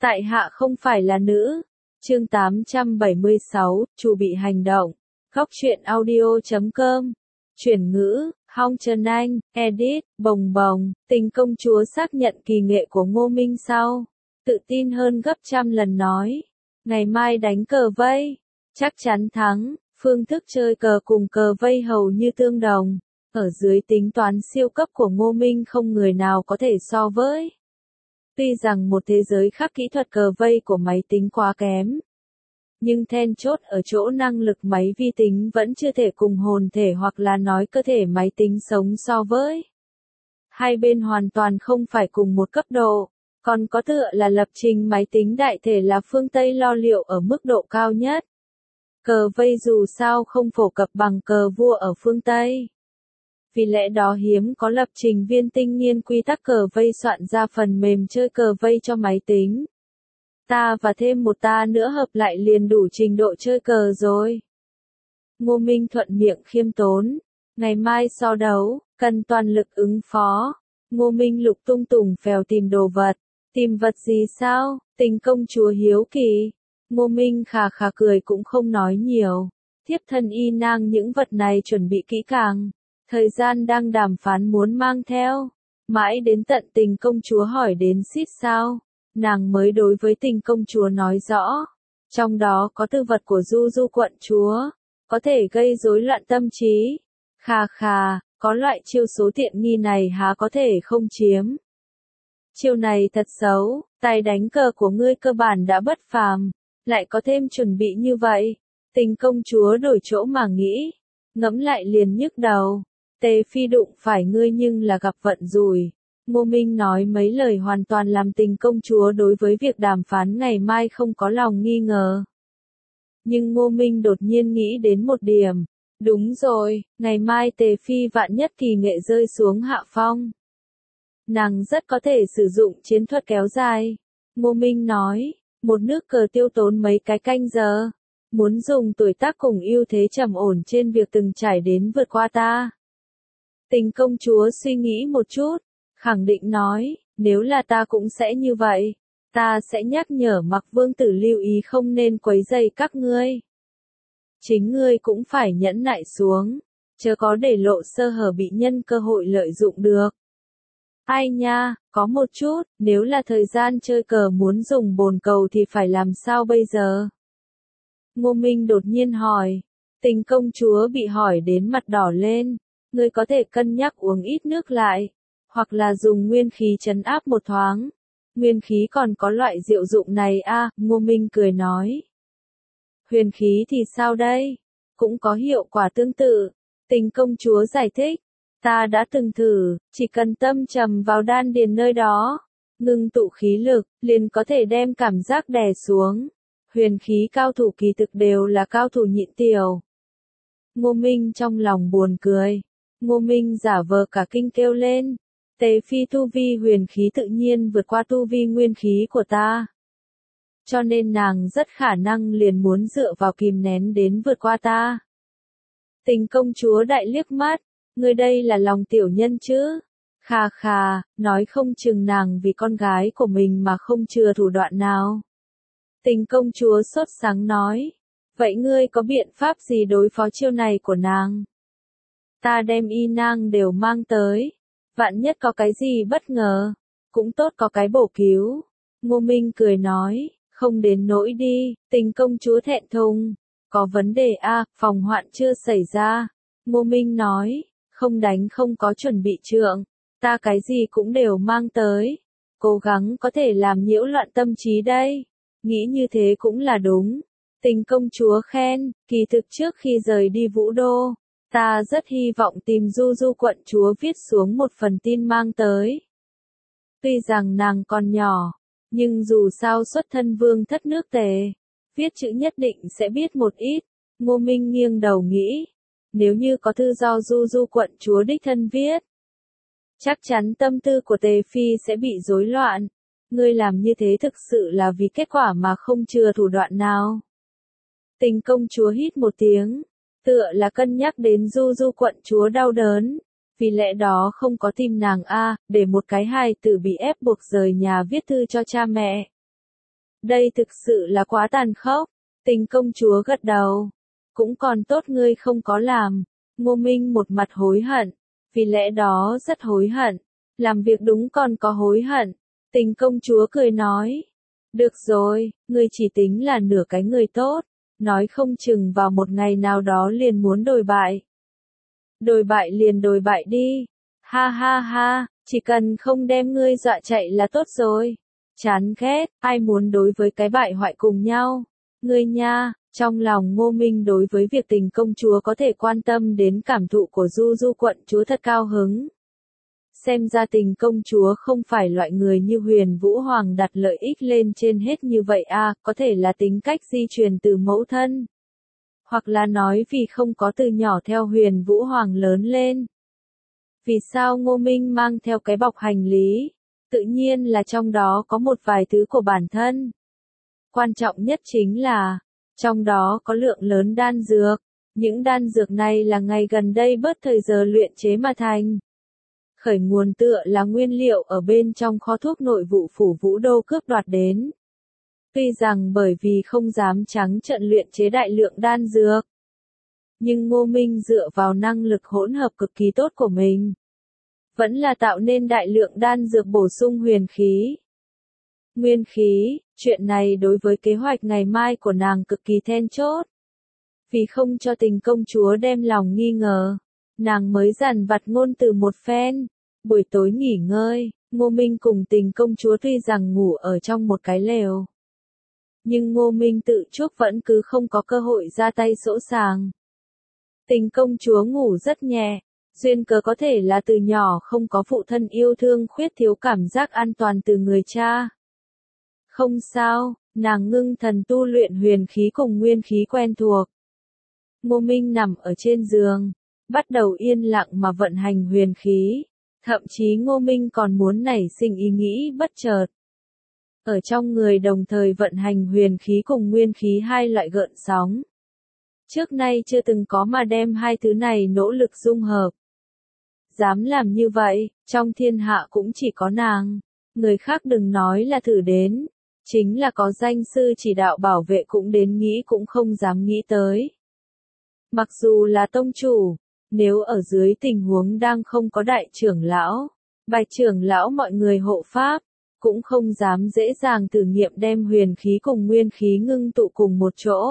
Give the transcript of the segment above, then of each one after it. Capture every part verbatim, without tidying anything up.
Tại hạ không phải là nữ. Chương tám trăm bảy mươi sáu, Chu bị hành động. Góc truyện audio chấm com. Chuyển ngữ, Hong Trần Anh, edit, bồng bồng, Tình công chúa xác nhận kỳ nghệ của Ngô Minh sau. Tự tin hơn gấp trăm lần nói. Ngày mai đánh cờ vây. Chắc chắn thắng, phương thức chơi cờ cùng cờ vây hầu như tương đồng. Ở dưới tính toán siêu cấp của Ngô Minh không người nào có thể so với. Tuy rằng một thế giới khác kỹ thuật cờ vây của máy tính quá kém. Nhưng then chốt ở chỗ năng lực máy vi tính vẫn chưa thể cùng hồn thể hoặc là nói cơ thể máy tính sống so với. Hai bên hoàn toàn không phải cùng một cấp độ, còn có tựa là lập trình máy tính đại thể là phương Tây lo liệu ở mức độ cao nhất. Cờ vây dù sao không phổ cập bằng cờ vua ở phương Tây. Vì lẽ đó hiếm có lập trình viên tinh nghiên quy tắc cờ vây soạn ra phần mềm chơi cờ vây cho máy tính. Ta và thêm một ta nữa hợp lại liền đủ trình độ chơi cờ rồi. Ngô Minh thuận miệng khiêm tốn. Ngày mai so đấu, cần toàn lực ứng phó. Ngô Minh lục tung tùng phèo tìm đồ vật. Tìm vật gì sao? Tình công chúa hiếu kỳ. Ngô Minh khà khà cười cũng không nói nhiều. Thiếp thân y nang những vật này chuẩn bị kỹ càng. Thời gian đang đàm phán muốn mang theo. Mãi đến tận Tình công chúa hỏi đến xít sao. Nàng mới đối với Tình công chúa nói rõ. Trong đó có tư vật của Du Du quận chúa. Có thể gây rối loạn tâm trí. Khà khà, có loại chiêu số tiện nghi này há có thể không chiếm. Chiêu này thật xấu, tài đánh cờ của ngươi cơ bản đã bất phàm. Lại có thêm chuẩn bị như vậy. Tình công chúa đổi chỗ mà nghĩ. Ngẫm lại liền nhức đầu. Tề Phi đụng phải ngươi nhưng là gặp vận rủi. Ngô Minh nói mấy lời hoàn toàn làm Tình công chúa đối với việc đàm phán ngày mai không có lòng nghi ngờ. Nhưng Ngô Minh đột nhiên nghĩ đến một điểm. Đúng rồi, ngày mai Tề Phi vạn nhất kỳ nghệ rơi xuống hạ phong. Nàng rất có thể sử dụng chiến thuật kéo dài. Ngô Minh nói, một nước cờ tiêu tốn mấy cái canh giờ. Muốn dùng tuổi tác cùng ưu thế trầm ổn trên việc từng trải đến vượt qua ta. Tình công chúa suy nghĩ một chút, khẳng định nói, nếu là ta cũng sẽ như vậy. Ta sẽ nhắc nhở Mặc Vương tử lưu ý không nên quấy rầy các ngươi. Chính ngươi cũng phải nhẫn nại xuống, chớ có để lộ sơ hở bị nhân cơ hội lợi dụng được. Ai nha, có một chút, nếu là thời gian chơi cờ muốn dùng bồn cầu thì phải làm sao bây giờ? Ngô Minh đột nhiên hỏi. Tình công chúa bị hỏi đến mặt đỏ lên. Ngươi có thể cân nhắc uống ít nước lại, hoặc là dùng nguyên khí trấn áp một thoáng. Nguyên khí còn có loại diệu dụng này a, à, Ngô Minh cười nói. Huyền khí thì sao đây? Cũng có hiệu quả tương tự. Tình công chúa giải thích. Ta đã từng thử, chỉ cần tâm trầm vào đan điền nơi đó, ngưng tụ khí lực, liền có thể đem cảm giác đè xuống. Huyền khí cao thủ kỳ thực đều là cao thủ nhịn tiểu. Ngô Minh trong lòng buồn cười. Ngô Minh giả vờ cả kinh kêu lên. Tề Phi tu vi huyền khí tự nhiên vượt qua tu vi nguyên khí của ta. Cho nên nàng rất khả năng liền muốn dựa vào kìm nén đến vượt qua ta. Tình công chúa đại liếc mắt. Ngươi đây là lòng tiểu nhân chứ? Khà khà, nói không chừng nàng vì con gái của mình mà không chừa thủ đoạn nào. Tình công chúa sốt sáng nói. Vậy ngươi có biện pháp gì đối phó chiêu này của nàng? Ta đem y nang đều mang tới. Vạn nhất có cái gì bất ngờ. Cũng tốt có cái bổ cứu. Ngô Minh cười nói. Không đến nỗi đi. Tình công chúa thẹn thùng. Có vấn đề a, à, phòng hoạn chưa xảy ra. Ngô Minh nói. Không đánh không có chuẩn bị trượng. Ta cái gì cũng đều mang tới. Cố gắng có thể làm nhiễu loạn tâm trí đây. Nghĩ như thế cũng là đúng. Tình công chúa khen. Kỳ thực trước khi rời đi Vũ Đô, ta rất hy vọng tìm Du Du quận chúa viết xuống một phần tin mang tới. Tuy rằng nàng còn nhỏ, nhưng dù sao xuất thân vương thất nước Tề, viết chữ nhất định sẽ biết một ít. Ngô Minh nghiêng đầu nghĩ. Nếu như có thư do Du Du quận chúa đích thân viết, chắc chắn tâm tư của Tề Phi sẽ bị rối loạn. Ngươi làm như thế thực sự là vì kết quả mà không chừa thủ đoạn nào. Tình công chúa hít một tiếng, tựa là cân nhắc đến Du Du quận chúa đau đớn. Vì lẽ đó không có tìm nàng a, à, để một cái hài tử bị ép buộc rời nhà viết thư cho cha mẹ. Đây thực sự là quá tàn khốc. Tình công chúa gật đầu. Cũng còn tốt ngươi không có làm. Ngô Minh một mặt hối hận. Vì lẽ đó rất hối hận. Làm việc đúng còn có hối hận. Tình công chúa cười nói. Được rồi, ngươi chỉ tính là nửa cái người tốt. Nói không chừng vào một ngày nào đó liền muốn đồi bại. Đồi bại liền đồi bại đi. Ha ha ha, chỉ cần không đem ngươi dọa chạy là tốt rồi. Chán ghét, ai muốn đối với cái bại hoại cùng nhau. Ngươi nha, trong lòng Ngô Minh đối với việc tình công chúa có thể quan tâm đến cảm thụ của Du Du quận chúa thật cao hứng. Xem ra tình công chúa không phải loại người như Huyền Vũ Hoàng đặt lợi ích lên trên hết như vậy à, có thể là tính cách di truyền từ mẫu thân. Hoặc là nói vì không có từ nhỏ theo Huyền Vũ Hoàng lớn lên. Vì sao Ngô Minh mang theo cái bọc hành lý? Tự nhiên là trong đó có một vài thứ của bản thân. Quan trọng nhất chính là, trong đó có lượng lớn đan dược. Những đan dược này là ngày gần đây bớt thời giờ luyện chế mà thành. Khởi nguồn tựa là nguyên liệu ở bên trong kho thuốc nội vụ phủ Vũ Đô cướp đoạt đến. Tuy rằng bởi vì không dám trắng trợn luyện chế đại lượng đan dược, nhưng Ngô Minh dựa vào năng lực hỗn hợp cực kỳ tốt của mình, vẫn là tạo nên đại lượng đan dược bổ sung huyền khí. Nguyên khí, chuyện này đối với kế hoạch ngày mai của nàng cực kỳ then chốt. Vì không cho tình công chúa đem lòng nghi ngờ, nàng mới dằn vặt ngôn từ một phen. Buổi tối nghỉ ngơi, Ngô Minh cùng tình công chúa tuy rằng ngủ ở trong một cái lều, nhưng Ngô Minh tự chuốc vẫn cứ không có cơ hội ra tay sỗ sàng. Tình công chúa ngủ rất nhẹ, duyên cớ có thể là từ nhỏ không có phụ thân yêu thương khuyết thiếu cảm giác an toàn từ người cha. Không sao, nàng ngưng thần tu luyện huyền khí cùng nguyên khí quen thuộc. Ngô Minh nằm ở trên giường, bắt đầu yên lặng mà vận hành huyền khí. Thậm chí Ngô Minh còn muốn nảy sinh ý nghĩ bất chợt. Ở trong người đồng thời vận hành huyền khí cùng nguyên khí hai loại gợn sóng. Trước nay chưa từng có mà đem hai thứ này nỗ lực dung hợp. Dám làm như vậy, trong thiên hạ cũng chỉ có nàng. Người khác đừng nói là thử đến. Chính là có danh sư chỉ đạo bảo vệ cũng đến nghĩ cũng không dám nghĩ tới. Mặc dù là tông chủ, nếu ở dưới tình huống đang không có đại trưởng lão, bạch trưởng lão mọi người hộ pháp, cũng không dám dễ dàng thử nghiệm đem huyền khí cùng nguyên khí ngưng tụ cùng một chỗ.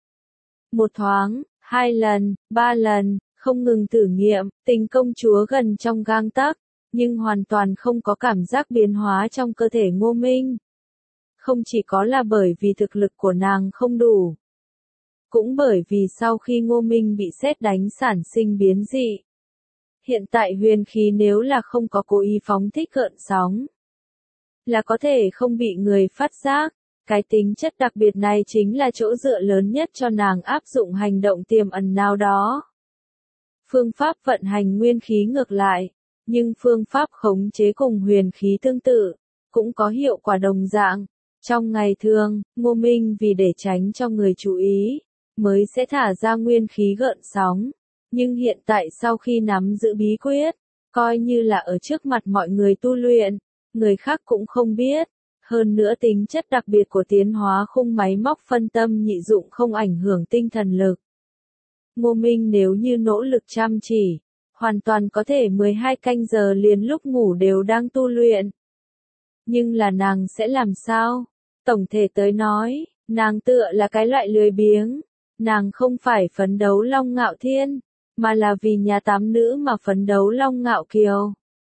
Một thoáng, hai lần, ba lần, không ngừng thử nghiệm, tình công chúa gần trong gang tấc, nhưng hoàn toàn không có cảm giác biến hóa trong cơ thể Ngô Minh. Không chỉ có là bởi vì thực lực của nàng không đủ, cũng bởi vì sau khi Ngô Minh bị sét đánh sản sinh biến dị. Hiện tại huyền khí nếu là không có cố ý phóng thích gợn sóng, là có thể không bị người phát giác. Cái tính chất đặc biệt này chính là chỗ dựa lớn nhất cho nàng áp dụng hành động tiềm ẩn nào đó. Phương pháp vận hành nguyên khí ngược lại, nhưng phương pháp khống chế cùng huyền khí tương tự, cũng có hiệu quả đồng dạng. Trong ngày thường, Ngô Minh vì để tránh cho người chú ý, mới sẽ thả ra nguyên khí gợn sóng. Nhưng hiện tại sau khi nắm giữ bí quyết, coi như là ở trước mặt mọi người tu luyện, người khác cũng không biết. Hơn nữa tính chất đặc biệt của tiến hóa khung máy móc phân tâm nhị dụng không ảnh hưởng tinh thần lực. Ngô Minh nếu như nỗ lực chăm chỉ, hoàn toàn có thể mười hai canh giờ liền lúc ngủ đều đang tu luyện. Nhưng là nàng sẽ làm sao? Tổng thể tới nói, nàng tựa là cái loại lười biếng. Nàng không phải phấn đấu Long Ngạo Thiên, mà là vì nhà tám nữ mà phấn đấu Long Ngạo Kiều.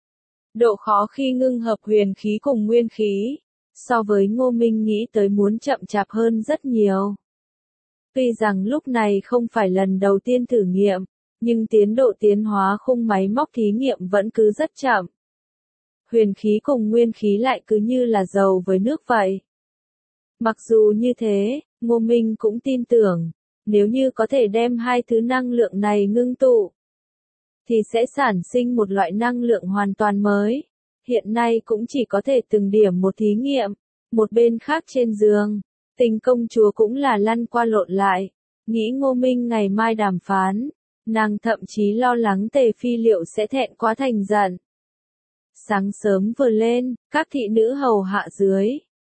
Độ khó khi ngưng hợp huyền khí cùng nguyên khí, so với Ngô Minh nghĩ tới muốn chậm chạp hơn rất nhiều. Tuy rằng lúc này không phải lần đầu tiên thử nghiệm, nhưng tiến độ tiến hóa khung máy móc thí nghiệm vẫn cứ rất chậm. Huyền khí cùng nguyên khí lại cứ như là dầu với nước vậy. Mặc dù như thế, Ngô Minh cũng tin tưởng, nếu như có thể đem hai thứ năng lượng này ngưng tụ, thì sẽ sản sinh một loại năng lượng hoàn toàn mới. Hiện nay cũng chỉ có thể từng điểm một thí nghiệm. Một bên khác trên giường, tình công chúa cũng là lăn qua lộn lại, nghĩ Ngô Minh ngày mai đàm phán. Nàng thậm chí lo lắng Tề Phi liệu sẽ thẹn quá thành giận. Sáng sớm vừa lên, các thị nữ hầu hạ dưới,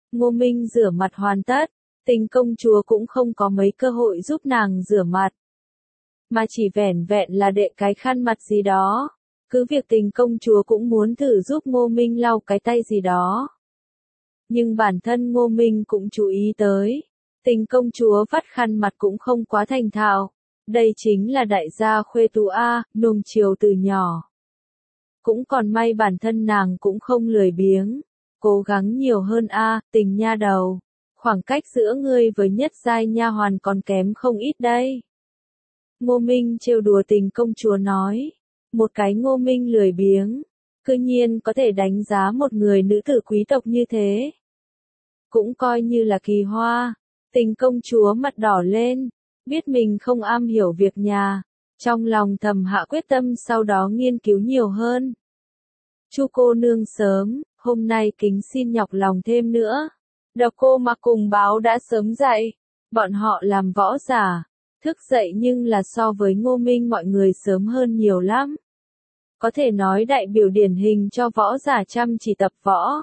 Ngô Minh rửa mặt hoàn tất, Tình công chúa cũng không có mấy cơ hội giúp nàng rửa mặt. Mà chỉ vẻn vẹn là đệ cái khăn mặt gì đó. Cứ việc Tình công chúa cũng muốn thử giúp Ngô Minh lau cái tay gì đó. Nhưng bản thân Ngô Minh cũng chú ý tới. Tình công chúa vắt khăn mặt cũng không quá thành thạo. Đây chính là đại gia khuê tú A, nuông chiều từ nhỏ. Cũng còn may bản thân nàng cũng không lười biếng. Cố gắng nhiều hơn A, Tình nha đầu. Khoảng cách giữa ngươi với nhất giai nha hoàn còn kém không ít đây. Ngô Minh trêu đùa Tình công chúa nói. Một cái Ngô Minh lười biếng. Cư nhiên có thể đánh giá một người nữ tử quý tộc như thế. Cũng coi như là kỳ hoa. Tình công chúa mặt đỏ lên. Biết mình không am hiểu việc nhà. Trong lòng thầm hạ quyết tâm sau đó nghiên cứu nhiều hơn. Chu cô nương sớm, hôm nay kính xin nhọc lòng thêm nữa. Độc Cô Mặc cùng Báo đã sớm dậy. Bọn họ làm võ giả. Thức dậy nhưng là so với Ngô Minh mọi người sớm hơn nhiều lắm. Có thể nói đại biểu điển hình cho võ giả chăm chỉ tập võ.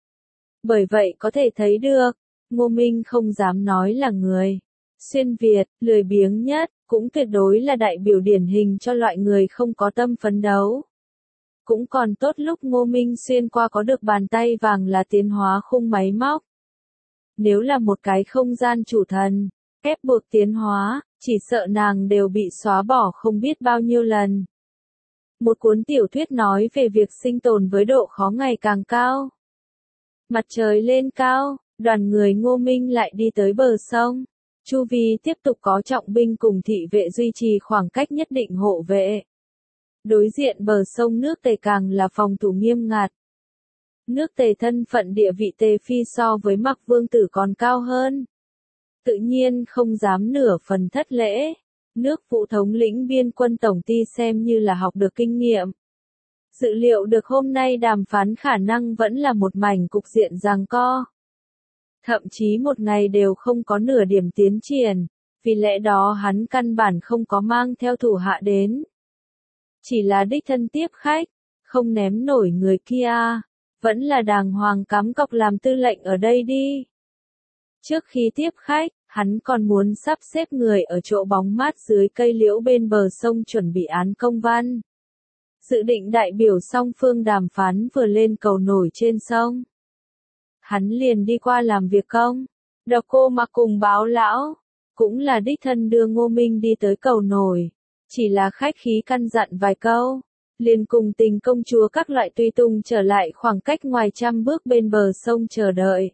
Bởi vậy có thể thấy được, Ngô Minh không dám nói là người xuyên Việt, lười biếng nhất, cũng tuyệt đối là đại biểu điển hình cho loại người không có tâm phấn đấu. Cũng còn tốt lúc Ngô Minh xuyên qua có được bàn tay vàng là tiến hóa khung máy móc. Nếu là một cái không gian chủ thần, ép buộc tiến hóa, chỉ sợ nàng đều bị xóa bỏ không biết bao nhiêu lần. Một cuốn tiểu thuyết nói về việc sinh tồn với độ khó ngày càng cao. Mặt trời lên cao, đoàn người Ngô Minh lại đi tới bờ sông. Chu vi tiếp tục có trọng binh cùng thị vệ duy trì khoảng cách nhất định hộ vệ. Đối diện bờ sông nước Tề càng là phòng thủ nghiêm ngặt. Nước Tề thân phận địa vị Tề Phi so với Mặc Vương Tử còn cao hơn. Tự nhiên không dám nửa phần thất lễ. Nước phụ thống lĩnh biên quân tổng ty xem như là học được kinh nghiệm. Dự liệu được hôm nay đàm phán khả năng vẫn là một mảnh cục diện giằng co. Thậm chí một ngày đều không có nửa điểm tiến triển, vì lẽ đó hắn căn bản không có mang theo thủ hạ đến. Chỉ là đích thân tiếp khách, không ném nổi người kia, vẫn là đàng hoàng cắm cọc làm tư lệnh ở đây đi. Trước khi tiếp khách, hắn còn muốn sắp xếp người ở chỗ bóng mát dưới cây liễu bên bờ sông chuẩn bị án công văn. Dự định đại biểu song phương đàm phán vừa lên cầu nổi trên sông. Hắn liền đi qua làm việc công. Độc Cô Mặc cùng Báo lão, cũng là đích thân đưa Ngô Minh đi tới cầu nổi. Chỉ là khách khí căn dặn vài câu, liền cùng Tình công chúa các loại tùy tùng trở lại khoảng cách ngoài trăm bước bên bờ sông chờ đợi.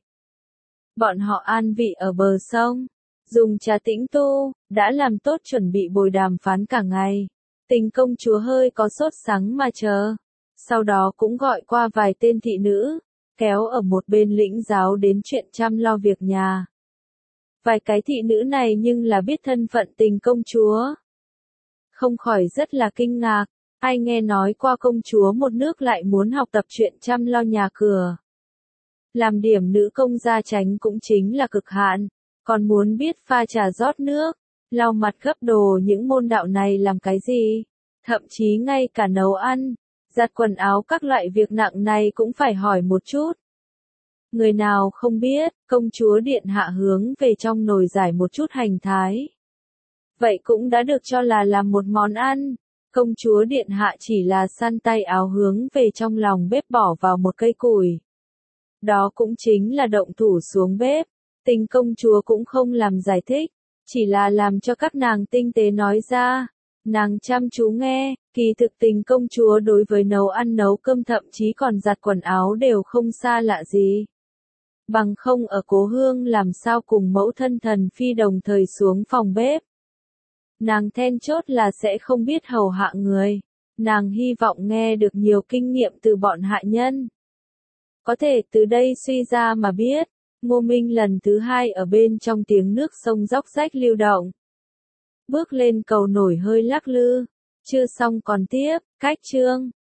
Bọn họ an vị ở bờ sông, dùng trà tĩnh tu, đã làm tốt chuẩn bị bồi đàm phán cả ngày. Tình công chúa hơi có sốt sắng mà chờ. Sau đó cũng gọi qua vài tên thị nữ, kéo ở một bên lĩnh giáo đến chuyện chăm lo việc nhà. Vài cái thị nữ này nhưng là biết thân phận Tình công chúa. Không khỏi rất là kinh ngạc, ai nghe nói qua công chúa một nước lại muốn học tập chuyện chăm lo nhà cửa. Làm điểm nữ công gia chánh cũng chính là cực hạn, còn muốn biết pha trà rót nước, lau mặt gấp đồ những môn đạo này làm cái gì, thậm chí ngay cả nấu ăn, giặt quần áo các loại việc nặng này cũng phải hỏi một chút. Người nào không biết, công chúa điện hạ hướng về trong nồi giải một chút hành thái. Vậy cũng đã được cho là làm một món ăn, công chúa điện hạ chỉ là săn tay áo hướng về trong lòng bếp bỏ vào một cây củi. Đó cũng chính là động thủ xuống bếp. Tình công chúa cũng không làm giải thích, chỉ là làm cho các nàng tinh tế nói ra. Nàng chăm chú nghe, kỳ thực Tình công chúa đối với nấu ăn nấu cơm thậm chí còn giặt quần áo đều không xa lạ gì. Bằng không ở cố hương làm sao cùng mẫu thân thần phi đồng thời xuống phòng bếp. Nàng then chốt là sẽ không biết hầu hạ người. Nàng hy vọng nghe được nhiều kinh nghiệm từ bọn hạ nhân. Có thể từ đây suy ra mà biết, Ngô Minh lần thứ hai ở bên trong tiếng nước sông róc rách lưu động. Bước lên cầu nổi hơi lắc lư, chưa xong còn tiếp, cách chương.